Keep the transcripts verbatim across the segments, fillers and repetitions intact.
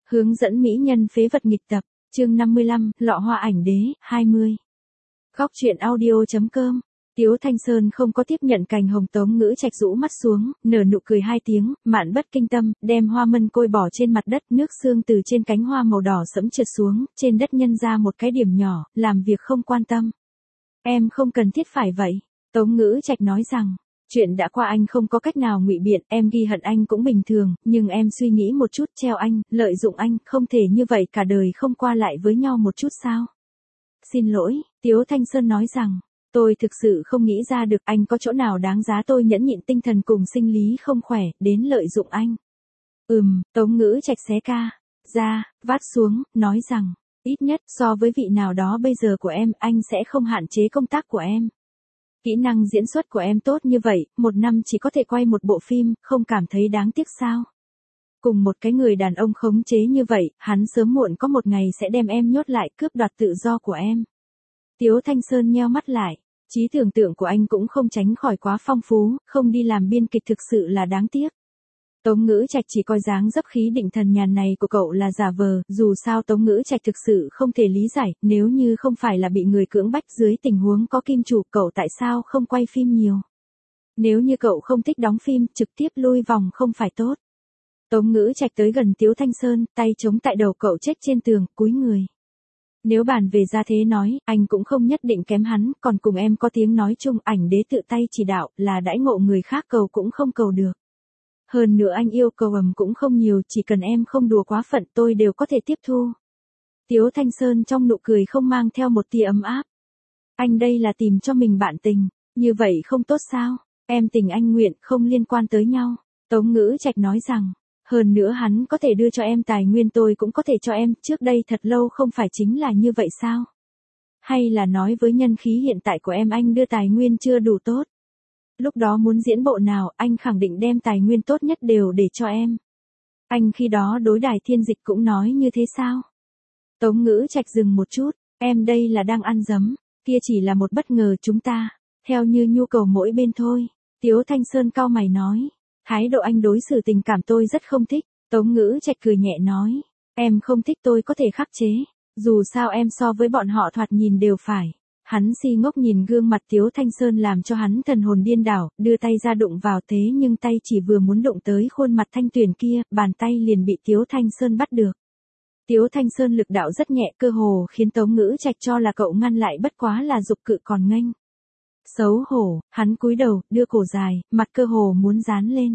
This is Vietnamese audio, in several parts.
Hướng dẫn mỹ nhân phế vật nghịch tập, chương năm mươi lăm, lọ hoa ảnh đế, hai mươi. Góc truyện audio chấm com. Tiếu Thanh Sơn không có tiếp nhận cành hồng. Tống Ngữ Trạch rũ mắt xuống, nở nụ cười hai tiếng, mạn bất kinh tâm, đem hoa mân côi bỏ trên mặt đất, nước sương từ trên cánh hoa màu đỏ sẫm trượt xuống, trên đất nhân ra một cái điểm nhỏ, làm việc không quan tâm. Em không cần thiết phải vậy. Tống Ngữ Trạch nói rằng, chuyện đã qua anh không có cách nào ngụy biện, em ghi hận anh cũng bình thường, nhưng em suy nghĩ một chút, treo anh, lợi dụng anh, không thể như vậy cả đời không qua lại với nhau một chút sao? Xin lỗi, Tiếu Thanh Sơn nói rằng, tôi thực sự không nghĩ ra được anh có chỗ nào đáng giá tôi nhẫn nhịn tinh thần cùng sinh lý không khỏe, đến lợi dụng anh. Ừm, Tống Ngữ Trạch xé ca ra, vát xuống, nói rằng, ít nhất so với vị nào đó bây giờ của em, anh sẽ không hạn chế công tác của em. Kỹ năng diễn xuất của em tốt như vậy, một năm chỉ có thể quay một bộ phim, không cảm thấy đáng tiếc sao? Cùng một cái người đàn ông khống chế như vậy, hắn sớm muộn có một ngày sẽ đem em nhốt lại, cướp đoạt tự do của em. Tiếu Thanh Sơn nheo mắt lại, trí tưởng tượng của anh cũng không tránh khỏi quá phong phú, không đi làm biên kịch thực sự là đáng tiếc. Tống Ngữ Trạch chỉ coi dáng dấp khí định thần nhàn này của cậu là giả vờ, dù sao Tống Ngữ Trạch thực sự không thể lý giải, nếu như không phải là bị người cưỡng bách dưới tình huống có kim chủ, cậu tại sao không quay phim nhiều? Nếu như cậu không thích đóng phim, trực tiếp lui vòng không phải tốt. Tống Ngữ Trạch tới gần Tiếu Thanh Sơn, tay chống tại đầu cậu chết trên tường, cúi người. Nếu bàn về gia thế nói, anh cũng không nhất định kém hắn, còn cùng em có tiếng nói chung, ảnh đế tự tay chỉ đạo, là đãi ngộ người khác cầu cũng không cầu được. Hơn nữa anh yêu cầu ầm cũng không nhiều, chỉ cần em không đùa quá phận tôi đều có thể tiếp thu. Tiếu Thanh Sơn trong nụ cười không mang theo một tia ấm áp. Anh đây là tìm cho mình bạn tình, như vậy không tốt sao? Em tình anh nguyện, không liên quan tới nhau. Tống Ngữ Trạch nói rằng, hơn nữa hắn có thể đưa cho em tài nguyên, tôi cũng có thể cho em, trước đây thật lâu không phải chính là như vậy sao? Hay là nói với nhân khí hiện tại của em anh đưa tài nguyên chưa đủ tốt? Lúc đó muốn diễn bộ nào, anh khẳng định đem tài nguyên tốt nhất đều để cho em. Anh khi đó đối đài Thiên Dịch cũng nói như thế sao? Tống Ngữ Trạch dừng một chút, em đây là đang ăn dấm, kia chỉ là một bất ngờ chúng ta, theo như nhu cầu mỗi bên thôi. Tiếu Thanh Sơn cau mày nói, thái độ anh đối xử tình cảm tôi rất không thích. Tống Ngữ Trạch cười nhẹ nói, em không thích tôi có thể khắc chế, dù sao em so với bọn họ thoạt nhìn đều phải. Hắn si ngốc nhìn gương mặt Tiếu Thanh Sơn làm cho hắn thần hồn điên đảo, đưa tay ra đụng vào, thế nhưng tay chỉ vừa muốn đụng tới khuôn mặt thanh tuyền kia, bàn tay liền bị Tiếu Thanh Sơn bắt được. Tiếu Thanh Sơn lực đạo rất nhẹ, cơ hồ khiến Tống Ngữ Trạch cho là cậu ngăn lại, bất quá là dục cự còn nghênh. Xấu hổ, hắn cúi đầu, đưa cổ dài, mặt cơ hồ muốn dán lên.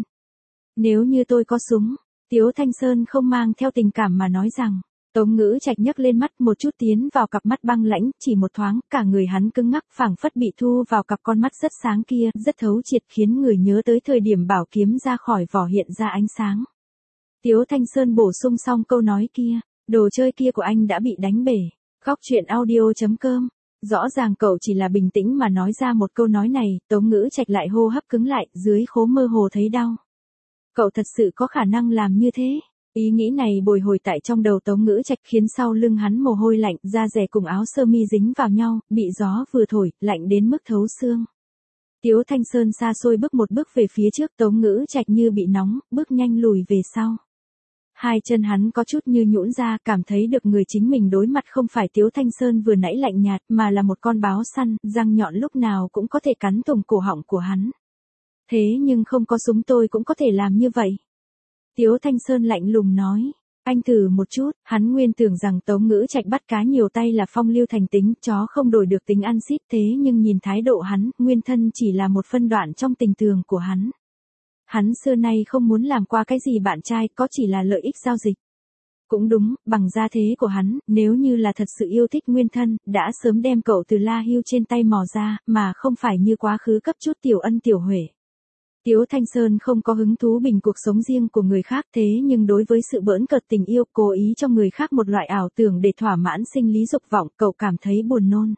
Nếu như tôi có súng, Tiếu Thanh Sơn không mang theo tình cảm mà nói rằng. Tống Ngữ Trạch nhấc lên mắt một chút tiến vào cặp mắt băng lãnh, chỉ một thoáng, cả người hắn cứng ngắc, phảng phất bị thu vào cặp con mắt rất sáng kia, rất thấu triệt, khiến người nhớ tới thời điểm bảo kiếm ra khỏi vỏ hiện ra ánh sáng. Tiếu Thanh Sơn bổ sung xong câu nói kia, đồ chơi kia của anh đã bị đánh bể. Góc truyện audio chấm com. Rõ ràng cậu chỉ là bình tĩnh mà nói ra một câu nói này, Tống Ngữ Trạch lại hô hấp cứng lại, dưới khố mơ hồ thấy đau. Cậu thật sự có khả năng làm như thế? Ý nghĩ này bồi hồi tại trong đầu Tống Ngữ Trạch, khiến sau lưng hắn mồ hôi lạnh, da dẻ cùng áo sơ mi dính vào nhau, bị gió vừa thổi, lạnh đến mức thấu xương. Tiếu Thanh Sơn xa xôi bước một bước về phía trước, Tống Ngữ Trạch như bị nóng, bước nhanh lùi về sau. Hai chân hắn có chút như nhũn ra, cảm thấy được người chính mình đối mặt không phải Tiếu Thanh Sơn vừa nãy lạnh nhạt, mà là một con báo săn, răng nhọn lúc nào cũng có thể cắn thủng cổ họng của hắn. Thế nhưng không có súng tôi cũng có thể làm như vậy. Tiếu Thanh Sơn lạnh lùng nói, anh thử một chút. Hắn nguyên tưởng rằng Tống Ngữ Trạch bắt cá nhiều tay là phong lưu thành tính, chó không đổi được tính ăn xít, thế nhưng nhìn thái độ hắn, nguyên thân chỉ là một phân đoạn trong tình tường của hắn. Hắn xưa nay không muốn làm qua cái gì bạn trai, có chỉ là lợi ích giao dịch. Cũng đúng, bằng gia thế của hắn, nếu như là thật sự yêu thích nguyên thân, đã sớm đem cậu từ La Hưu trên tay mò ra, mà không phải như quá khứ cấp chút tiểu ân tiểu huệ. Tiếu Thanh Sơn không có hứng thú bình cuộc sống riêng của người khác, thế nhưng đối với sự bỡn cợt tình yêu, cố ý cho người khác một loại ảo tưởng để thỏa mãn sinh lý dục vọng, cậu cảm thấy buồn nôn.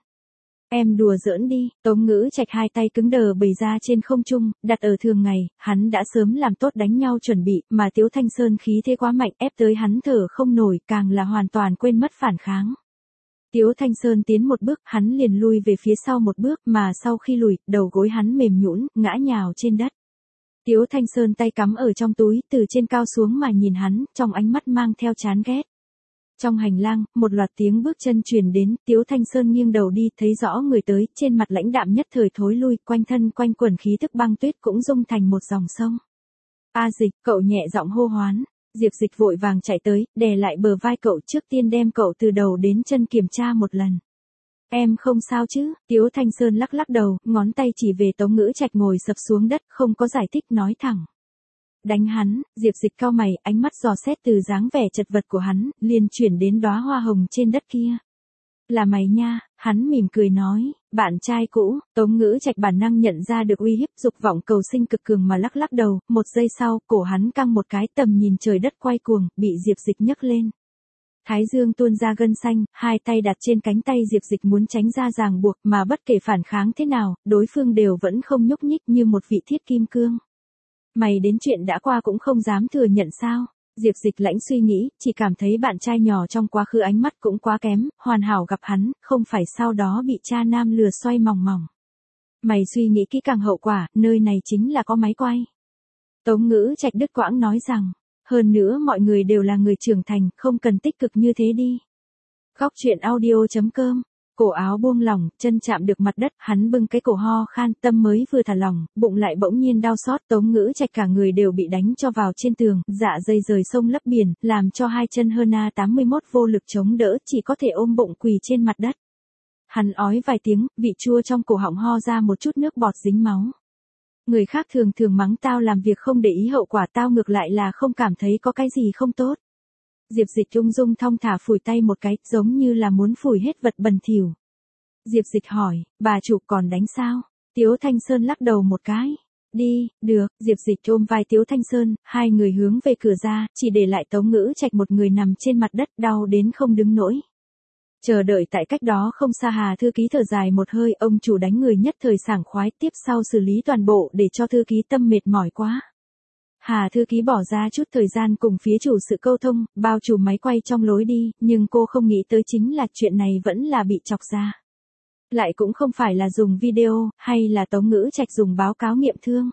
Em đùa giỡn đi. Tống Ngữ Trạch hai tay cứng đờ bày ra trên không trung, đặt ở thường ngày, hắn đã sớm làm tốt đánh nhau chuẩn bị, mà Tiếu Thanh Sơn khí thế quá mạnh, ép tới hắn thở không nổi, càng là hoàn toàn quên mất phản kháng. Tiếu Thanh Sơn tiến một bước, hắn liền lui về phía sau một bước, mà sau khi lùi, đầu gối hắn mềm nhũn, ngã nhào trên đất. Tiếu Thanh Sơn tay cắm ở trong túi, từ trên cao xuống mà nhìn hắn, trong ánh mắt mang theo chán ghét. Trong hành lang, một loạt tiếng bước chân truyền đến, Tiếu Thanh Sơn nghiêng đầu đi, thấy rõ người tới, trên mặt lãnh đạm nhất thời thối lui, quanh thân quanh quẩn khí tức băng tuyết cũng rung thành một dòng sông. A Dịch, cậu nhẹ giọng hô hoán. Diệp Dịch vội vàng chạy tới, đè lại bờ vai cậu, trước tiên đem cậu từ đầu đến chân kiểm tra một lần. Em không sao chứ? Tiếu Thanh Sơn lắc lắc đầu, ngón tay chỉ về Tống Ngữ Trạch ngồi sập xuống đất, không có giải thích nói thẳng. Đánh hắn. Diệp Dịch cau mày, ánh mắt dò xét từ dáng vẻ chật vật của hắn, liền chuyển đến đóa hoa hồng trên đất kia. Là mày nha. Hắn mỉm cười nói, bạn trai cũ. Tống Ngữ Trạch bản năng nhận ra được uy hiếp, dục vọng cầu sinh cực cường mà lắc lắc đầu, một giây sau, cổ hắn căng một cái, tầm nhìn trời đất quay cuồng, bị Diệp Dịch nhấc lên. Thái dương tuôn ra gân xanh, hai tay đặt trên cánh tay Diệp Dịch muốn tránh ra ràng buộc, mà bất kể phản kháng thế nào, đối phương đều vẫn không nhúc nhích như một vị thiết kim cương. Mày đến chuyện đã qua cũng không dám thừa nhận sao? Diệp Dịch lãnh suy nghĩ, chỉ cảm thấy bạn trai nhỏ trong quá khứ ánh mắt cũng quá kém, hoàn hảo gặp hắn, không phải sau đó bị cha nam lừa xoay mòng mòng. Mày suy nghĩ kỹ càng hậu quả, nơi này chính là có máy quay. Tống Ngữ Trạch đứt quãng nói rằng, hơn nữa mọi người đều là người trưởng thành, không cần tích cực như thế đi. Góc truyện audio chấm com. Cổ áo buông lỏng, chân chạm được mặt đất, hắn bưng cái cổ ho khan, tâm mới vừa thả lỏng, bụng lại bỗng nhiên đau xót, Tống Ngữ Trạch cả người đều bị đánh cho vào trên tường, dạ dày rời sông lấp biển, làm cho hai chân hơn A tám mươi mốt vô lực chống đỡ, chỉ có thể ôm bụng quỳ trên mặt đất. Hắn ói vài tiếng, vị chua trong cổ họng ho ra một chút nước bọt dính máu. Người khác thường thường mắng tao làm việc không để ý hậu quả, tao ngược lại là không cảm thấy có cái gì không tốt. Diệp Dịch ung dung thong thả phủi tay một cái, giống như là muốn phủi hết vật bẩn thỉu. Diệp Dịch hỏi, bà chủ còn đánh sao? Tiếu Thanh Sơn lắc đầu một cái. Đi, được. Diệp Dịch ôm vai Tiếu Thanh Sơn, hai người hướng về cửa ra, chỉ để lại Tống Ngữ Trạch một người nằm trên mặt đất, đau đến không đứng nổi. Chờ đợi tại cách đó không xa, Hà thư ký thở dài một hơi, ông chủ đánh người nhất thời sảng khoái, tiếp sau xử lý toàn bộ để cho thư ký tâm mệt mỏi quá. Hà thư ký bỏ ra chút thời gian cùng phía chủ sự câu thông, bao trùm máy quay trong lối đi, nhưng cô không nghĩ tới chính là chuyện này vẫn là bị chọc ra. Lại cũng không phải là dùng video, hay là Tống Ngữ Trạch dùng báo cáo nghiệm thương.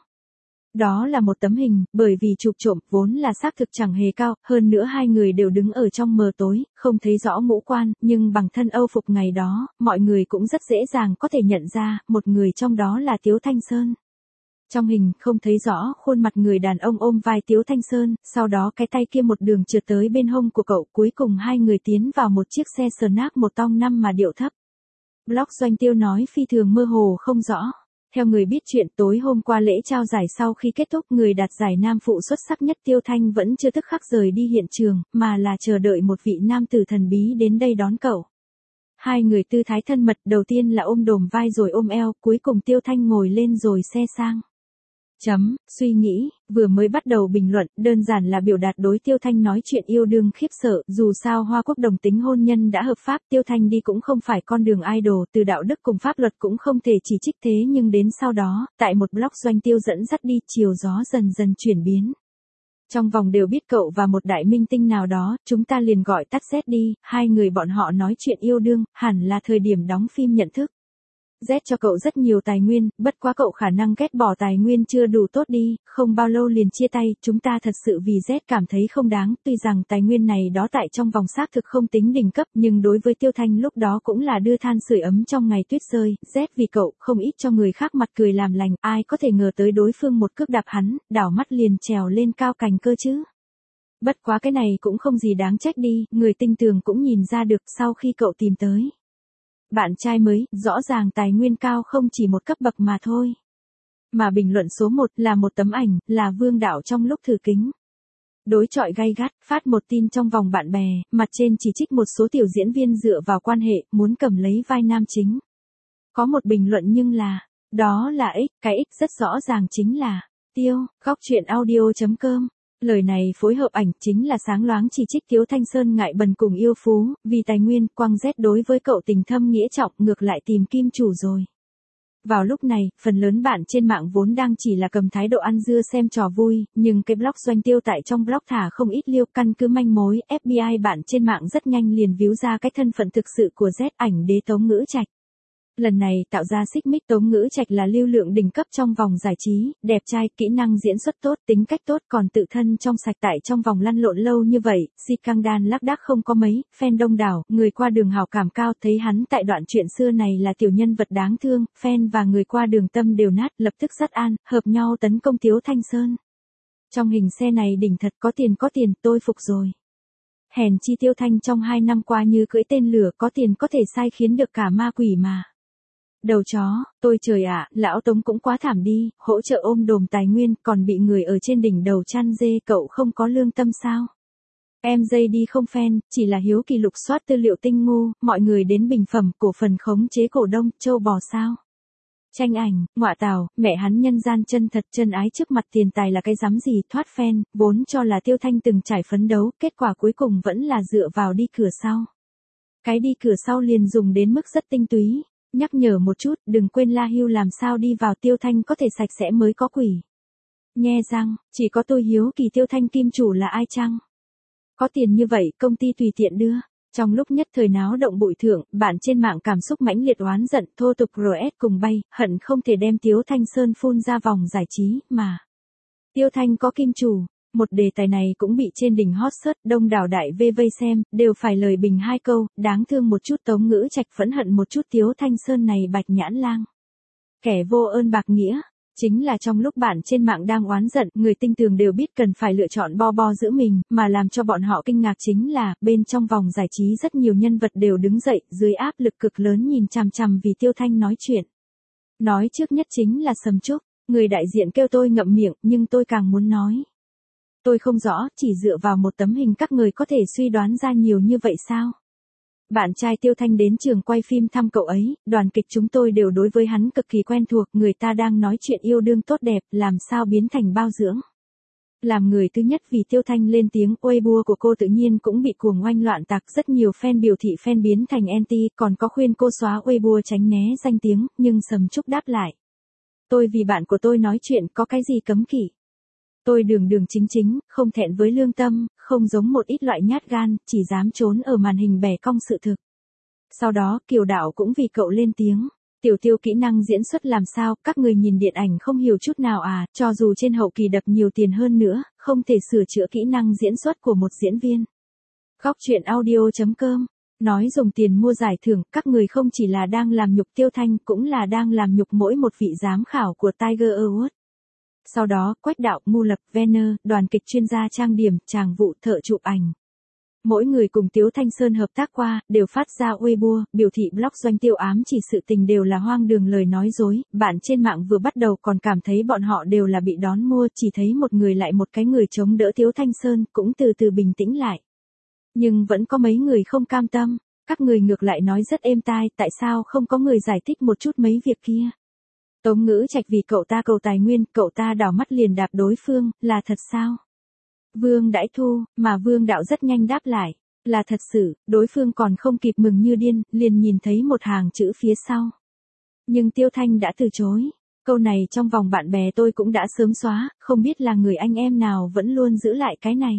Đó là một tấm hình, bởi vì chụp trộm, vốn là xác thực chẳng hề cao, hơn nữa hai người đều đứng ở trong mờ tối, không thấy rõ ngũ quan, nhưng bằng thân âu phục ngày đó, mọi người cũng rất dễ dàng có thể nhận ra, một người trong đó là Tiếu Thanh Sơn. Trong hình, không thấy rõ khuôn mặt người đàn ông ôm vai Tiếu Thanh Sơn, sau đó cái tay kia một đường trượt tới bên hông của cậu, cuối cùng hai người tiến vào một chiếc xe Snack một tông năm mà điệu thấp. Blog Doanh Tiêu nói phi thường mơ hồ không rõ. Theo người biết chuyện, tối hôm qua lễ trao giải sau khi kết thúc, người đạt giải nam phụ xuất sắc nhất Tiêu Thanh vẫn chưa tức khắc rời đi hiện trường, mà là chờ đợi một vị nam tử thần bí đến đây đón cậu. Hai người tư thái thân mật, đầu tiên là ôm đồm vai rồi ôm eo, cuối cùng Tiêu Thanh ngồi lên rồi xe sang. Chấm, suy nghĩ, vừa mới bắt đầu bình luận, đơn giản là biểu đạt đối Tiêu Thanh nói chuyện yêu đương khiếp sợ, dù sao Hoa Quốc đồng tính hôn nhân đã hợp pháp, Tiêu Thanh đi cũng không phải con đường idol, từ đạo đức cùng pháp luật cũng không thể chỉ trích, thế nhưng đến sau đó, tại một blog Doanh Tiêu dẫn dắt đi, chiều gió dần dần chuyển biến. Trong vòng đều biết cậu và một đại minh tinh nào đó, chúng ta liền gọi tắt Z đi, hai người bọn họ nói chuyện yêu đương, hẳn là thời điểm đóng phim nhận thức. Z cho cậu rất nhiều tài nguyên, bất quá cậu khả năng ghét bỏ tài nguyên chưa đủ tốt đi, không bao lâu liền chia tay, chúng ta thật sự vì Z cảm thấy không đáng, tuy rằng tài nguyên này đó tại trong vòng xác thực không tính đỉnh cấp, nhưng đối với Tiêu Thanh lúc đó cũng là đưa than sưởi ấm trong ngày tuyết rơi, Z vì cậu không ít cho người khác mặt cười làm lành, ai có thể ngờ tới đối phương một cước đạp hắn, đảo mắt liền trèo lên cao cành cơ chứ. Bất quá cái này cũng không gì đáng trách đi, người tinh tường cũng nhìn ra được sau khi cậu tìm tới. Bạn trai mới, rõ ràng tài nguyên cao không chỉ một cấp bậc mà thôi. Mà bình luận số một là một tấm ảnh, là Vương Đạo trong lúc thử kính. Đối chọi gay gắt, phát một tin trong vòng bạn bè, mặt trên chỉ trích một số tiểu diễn viên dựa vào quan hệ, muốn cầm lấy vai nam chính. Có một bình luận nhưng là, đó là X, cái X rất rõ ràng chính là, Tiêu, góc truyện audio chấm com. Lời này phối hợp ảnh chính là sáng loáng chỉ trích Tiếu Thanh Sơn ngại bần cùng yêu phú, vì tài nguyên, quăng Z đối với cậu tình thâm nghĩa trọng, ngược lại tìm kim chủ rồi. Vào lúc này, phần lớn bạn trên mạng vốn đang chỉ là cầm thái độ ăn dưa xem trò vui, nhưng cái blog Doanh Tiêu tại trong blog thả không ít liêu, căn cứ manh mối, ép bê i bạn trên mạng rất nhanh liền víu ra cái thân phận thực sự của Z, ảnh đế Tống Ngữ Trạch. Lần này tạo ra xích mích Tống Ngữ Trạch là lưu lượng đỉnh cấp trong vòng giải trí, đẹp trai, kỹ năng diễn xuất tốt, tính cách tốt, còn tự thân trong sạch tại trong vòng lăn lộn lâu như vậy, si căng đan lác đác không có mấy, fan đông đảo, người qua đường hào cảm cao, thấy hắn tại đoạn chuyện xưa này là tiểu nhân vật đáng thương, fan và người qua đường tâm đều nát, lập tức dắt an, hợp nhau tấn công Tiếu Thanh Sơn. Trong hình xe này đỉnh thật, có tiền có tiền, tôi phục rồi. Hèn chi Tiêu Thanh trong hai năm qua như cưỡi tên lửa, có tiền có thể sai khiến được cả ma quỷ mà. Đầu chó, tôi trời ạ, lão Tống cũng quá thảm đi, hỗ trợ ôm đồm tài nguyên, còn bị người ở trên đỉnh đầu chăn dê, cậu không có lương tâm sao? Em dây đi không fan, chỉ là hiếu kỳ lục soát tư liệu tinh ngu, mọi người đến bình phẩm, cổ phần khống chế cổ đông, châu bò sao? Tranh ảnh, ngọa tào, mẹ hắn nhân gian chân thật chân ái trước mặt tiền tài là cái dám gì, thoát fan, vốn cho là Tiêu Thanh từng trải phấn đấu, kết quả cuối cùng vẫn là dựa vào đi cửa sau. Cái đi cửa sau liền dùng đến mức rất tinh túy. Nhắc nhở một chút, đừng quên La Hưu làm sao đi vào Tiêu Thanh có thể sạch sẽ mới có quỷ. Nhe răng, chỉ có tôi hiếu kỳ Tiêu Thanh kim chủ là ai chăng? Có tiền như vậy, công ty tùy tiện đưa. Trong lúc nhất thời náo động bụi thượng, bạn trên mạng cảm xúc mãnh liệt oán giận, thô tục rờ ét cùng bay, hận không thể đem Tiếu Thanh Sơn phun ra vòng giải trí, mà. Tiêu Thanh có kim chủ. Một đề tài này cũng bị trên đỉnh hot search, đông đảo đại vê vây xem, đều phải lời bình hai câu, đáng thương một chút Tống Ngữ Trạch, phẫn hận một chút Tiếu Thanh Sơn này bạch nhãn lang. Kẻ vô ơn bạc nghĩa, chính là trong lúc bạn trên mạng đang oán giận, người tinh tường đều biết cần phải lựa chọn bo bo giữ mình, mà làm cho bọn họ kinh ngạc chính là, bên trong vòng giải trí rất nhiều nhân vật đều đứng dậy, dưới áp lực cực lớn nhìn chằm chằm vì Tiêu Thanh nói chuyện. Nói trước nhất chính là Sầm Trúc, người đại diện kêu tôi ngậm miệng, nhưng tôi càng muốn nói. Tôi không rõ, chỉ dựa vào một tấm hình các người có thể suy đoán ra nhiều như vậy sao? Bạn trai Tiêu Thanh đến trường quay phim thăm cậu ấy, đoàn kịch chúng tôi đều đối với hắn cực kỳ quen thuộc, người ta đang nói chuyện yêu đương tốt đẹp, làm sao biến thành bao dưỡng. Làm người thứ nhất vì Tiêu Thanh lên tiếng, Weibo của cô tự nhiên cũng bị cuồng oanh loạn tạc, rất nhiều fan biểu thị fan biến thành anti, còn có khuyên cô xóa Weibo tránh né danh tiếng, nhưng Sầm Trúc đáp lại. Tôi vì bạn của tôi nói chuyện, có cái gì cấm kỵ? Tôi đường đường chính chính, không thẹn với lương tâm, không giống một ít loại nhát gan, chỉ dám trốn ở màn hình bẻ cong sự thực. Sau đó, Kiều Đạo cũng vì cậu lên tiếng. Tiểu Tiêu kỹ năng diễn xuất làm sao, các người nhìn điện ảnh không hiểu chút nào à, cho dù trên hậu kỳ đập nhiều tiền hơn nữa, không thể sửa chữa kỹ năng diễn xuất của một diễn viên. Góc truyện audio chấm com nói dùng tiền mua giải thưởng, các người không chỉ là đang làm nhục Tiêu Thanh, cũng là đang làm nhục mỗi một vị giám khảo của Tiger Award. Sau đó, Quách Đạo, Mu Lập, Venner, đoàn kịch chuyên gia trang điểm, tràng vụ, thợ chụp ảnh. Mỗi người cùng Tiếu Thanh Sơn hợp tác qua, đều phát ra Weibo, biểu thị blog doanh tiêu ám chỉ sự tình đều là hoang đường lời nói dối, bạn trên mạng vừa bắt đầu còn cảm thấy bọn họ đều là bị đón mua, chỉ thấy một người lại một cái người chống đỡ Tiếu Thanh Sơn, cũng từ từ bình tĩnh lại. Nhưng vẫn có mấy người không cam tâm, các người ngược lại nói rất êm tai, tại sao không có người giải thích một chút mấy việc kia. Tống Ngữ Trạch vì cậu ta cầu tài nguyên, cậu ta đảo mắt liền đạp đối phương, là thật sao? Vương Đãi Thu, mà Vương Đạo rất nhanh đáp lại, là thật sự, đối phương còn không kịp mừng như điên, liền nhìn thấy một hàng chữ phía sau. Nhưng Tiêu Thanh đã từ chối, câu này trong vòng bạn bè tôi cũng đã sớm xóa, không biết là người anh em nào vẫn luôn giữ lại cái này.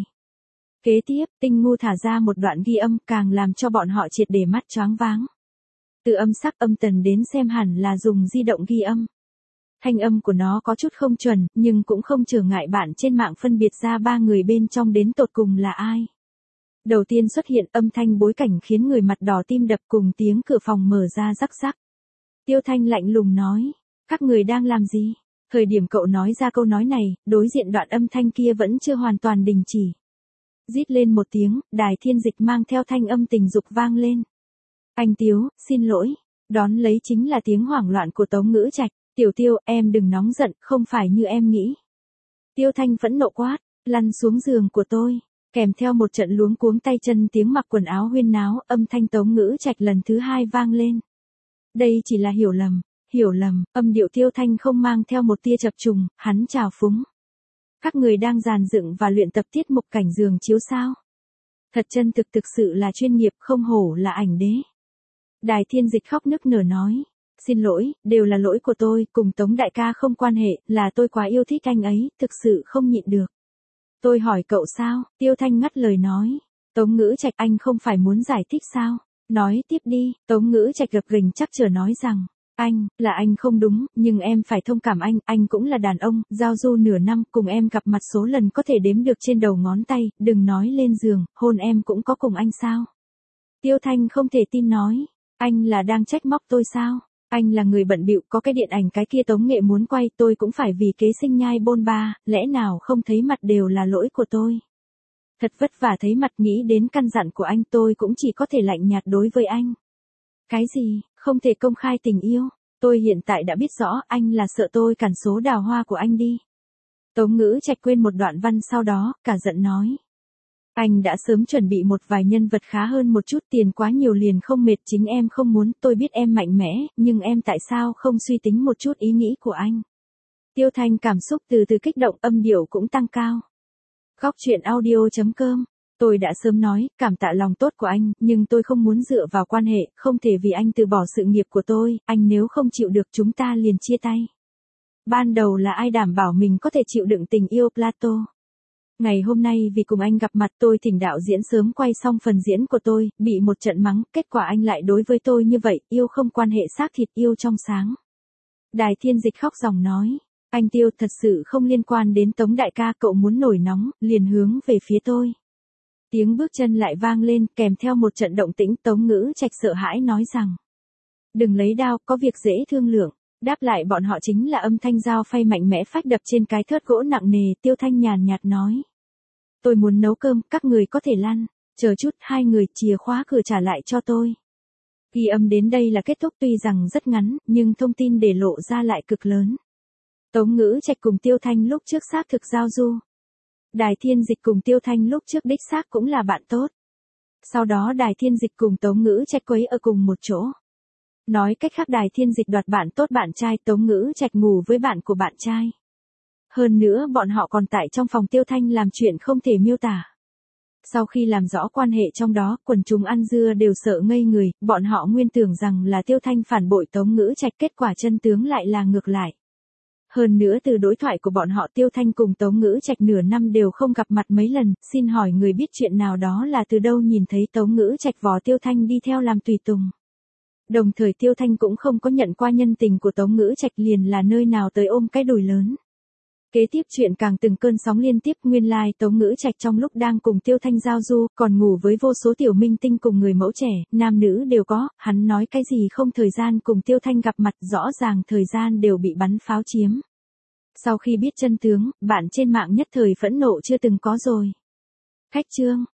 Kế tiếp, Tinh Ngu thả ra một đoạn ghi âm càng làm cho bọn họ triệt để mắt choáng váng. Từ âm sắc âm tần đến xem hẳn là dùng di động ghi âm. Thanh âm của nó có chút không chuẩn, nhưng cũng không trở ngại bạn trên mạng phân biệt ra ba người bên trong đến tột cùng là ai. Đầu tiên xuất hiện âm thanh bối cảnh khiến người mặt đỏ tim đập cùng tiếng cửa phòng mở ra rắc rắc. Tiêu Thanh lạnh lùng nói, các người đang làm gì? Thời điểm cậu nói ra câu nói này, đối diện đoạn âm thanh kia vẫn chưa hoàn toàn đình chỉ. Rít lên một tiếng, đài thiên dịch mang theo thanh âm tình dục vang lên. Anh Tiếu, xin lỗi. Đón lấy chính là tiếng hoảng loạn của Tống Ngữ Trạch. Tiểu Tiêu, em đừng nóng giận, không phải như em nghĩ. Tiêu Thanh phẫn nộ quát, lăn xuống giường của tôi. Kèm theo một trận luống cuống tay chân tiếng mặc quần áo huyên náo, âm thanh Tống Ngữ Trạch lần thứ hai vang lên. Đây chỉ là hiểu lầm, hiểu lầm, âm điệu Tiêu Thanh không mang theo một tia chập trùng, hắn trào phúng. Các người đang dàn dựng và luyện tập tiết mục cảnh giường chiếu sao? Thật chân thực thực sự là chuyên nghiệp, không hổ là ảnh đế. Đài thiên dịch khóc nức nở nói. Xin lỗi, đều là lỗi của tôi, cùng Tống đại ca không quan hệ, là tôi quá yêu thích anh ấy, thực sự không nhịn được. Tôi hỏi cậu sao, Tiêu Thanh ngắt lời nói. Tống Ngữ Trạch, anh không phải muốn giải thích sao? Nói tiếp đi, Tống Ngữ Trạch gập ghềnh chắc chở nói rằng, anh, là anh không đúng, nhưng em phải thông cảm anh, anh cũng là đàn ông, giao du nửa năm, cùng em gặp mặt số lần có thể đếm được trên đầu ngón tay, đừng nói lên giường, hôn em cũng có cùng anh sao? Tiêu Thanh không thể tin nói, anh là đang trách móc tôi sao? Anh là người bận bịu, có cái điện ảnh cái kia Tống Nghệ muốn quay, tôi cũng phải vì kế sinh nhai bôn ba, lẽ nào không thấy mặt đều là lỗi của tôi. Thật vất vả thấy mặt, nghĩ đến căn dặn của anh, tôi cũng chỉ có thể lạnh nhạt đối với anh. Cái gì, không thể công khai tình yêu, tôi hiện tại đã biết rõ, anh là sợ tôi cản số đào hoa của anh đi. Tống Ngữ Trạch quên một đoạn văn sau đó, cả giận nói. Anh đã sớm chuẩn bị một vài nhân vật khá hơn một chút, tiền quá nhiều liền không mệt, chính em không muốn, tôi biết em mạnh mẽ, nhưng em tại sao không suy tính một chút ý nghĩ của anh. Tiêu Thanh cảm xúc từ từ kích động, âm điệu cũng tăng cao. Góc truyện audio chấm com. Tôi đã sớm nói, cảm tạ lòng tốt của anh, nhưng tôi không muốn dựa vào quan hệ, không thể vì anh từ bỏ sự nghiệp của tôi, anh nếu không chịu được chúng ta liền chia tay. Ban đầu là ai đảm bảo mình có thể chịu đựng tình yêu Plato. Ngày hôm nay vì cùng anh gặp mặt tôi thỉnh đạo diễn sớm quay xong phần diễn của tôi, bị một trận mắng, kết quả anh lại đối với tôi như vậy, yêu không quan hệ xác thịt, yêu trong sáng. Đài Thiên Dịch khóc ròng nói. Anh Tiêu, thật sự không liên quan đến Tống đại ca, cậu muốn nổi nóng, liền hướng về phía tôi. Tiếng bước chân lại vang lên, kèm theo một trận động tĩnh, Tống Ngữ Trạch sợ hãi nói rằng. Đừng lấy đao, có việc dễ thương lượng. Đáp lại bọn họ chính là âm thanh dao phay mạnh mẽ phách đập trên cái thớt gỗ nặng nề, Tiêu Thanh nhàn nhạt nói. Tôi muốn nấu cơm, các người có thể lăn. Chờ chút, hai người, chìa khóa cửa trả lại cho tôi. Ghi âm đến đây là kết thúc, tuy rằng rất ngắn, nhưng thông tin để lộ ra lại cực lớn. Tống Ngữ Trạch cùng Tiêu Thanh lúc trước xác thực giao du. Đài Thiên Dịch cùng Tiêu Thanh lúc trước đích xác cũng là bạn tốt. Sau đó Đài Thiên Dịch cùng Tống Ngữ Trạch quấy ở cùng một chỗ. Nói cách khác Đài Thiên Dịch đoạt bạn tốt bạn trai, Tống Ngữ Trạch ngủ với bạn của bạn trai. Hơn nữa bọn họ còn tại trong phòng Tiêu Thanh làm chuyện không thể miêu tả. Sau khi làm rõ quan hệ trong đó, quần chúng ăn dưa đều sợ ngây người, bọn họ nguyên tưởng rằng là Tiêu Thanh phản bội Tống Ngữ Trạch, kết quả chân tướng lại là ngược lại. Hơn nữa từ đối thoại của bọn họ, Tiêu Thanh cùng Tống Ngữ Trạch nửa năm đều không gặp mặt mấy lần, xin hỏi người biết chuyện nào đó là từ đâu nhìn thấy Tống Ngữ Trạch vò Tiêu Thanh đi theo làm tùy tùng. Đồng thời Tiêu Thanh cũng không có nhận qua nhân tình của Tống Ngữ Trạch, liền là nơi nào tới ôm cái đùi lớn. Kế tiếp chuyện càng từng cơn sóng liên tiếp, nguyên lai like, Tống Ngữ Trạch trong lúc đang cùng Tiêu Thanh giao du, còn ngủ với vô số tiểu minh tinh cùng người mẫu trẻ, nam nữ đều có, hắn nói cái gì không thời gian cùng Tiêu Thanh gặp mặt, rõ ràng thời gian đều bị bắn pháo chiếm. Sau khi biết chân tướng, bạn trên mạng nhất thời phẫn nộ chưa từng có rồi. Khách chương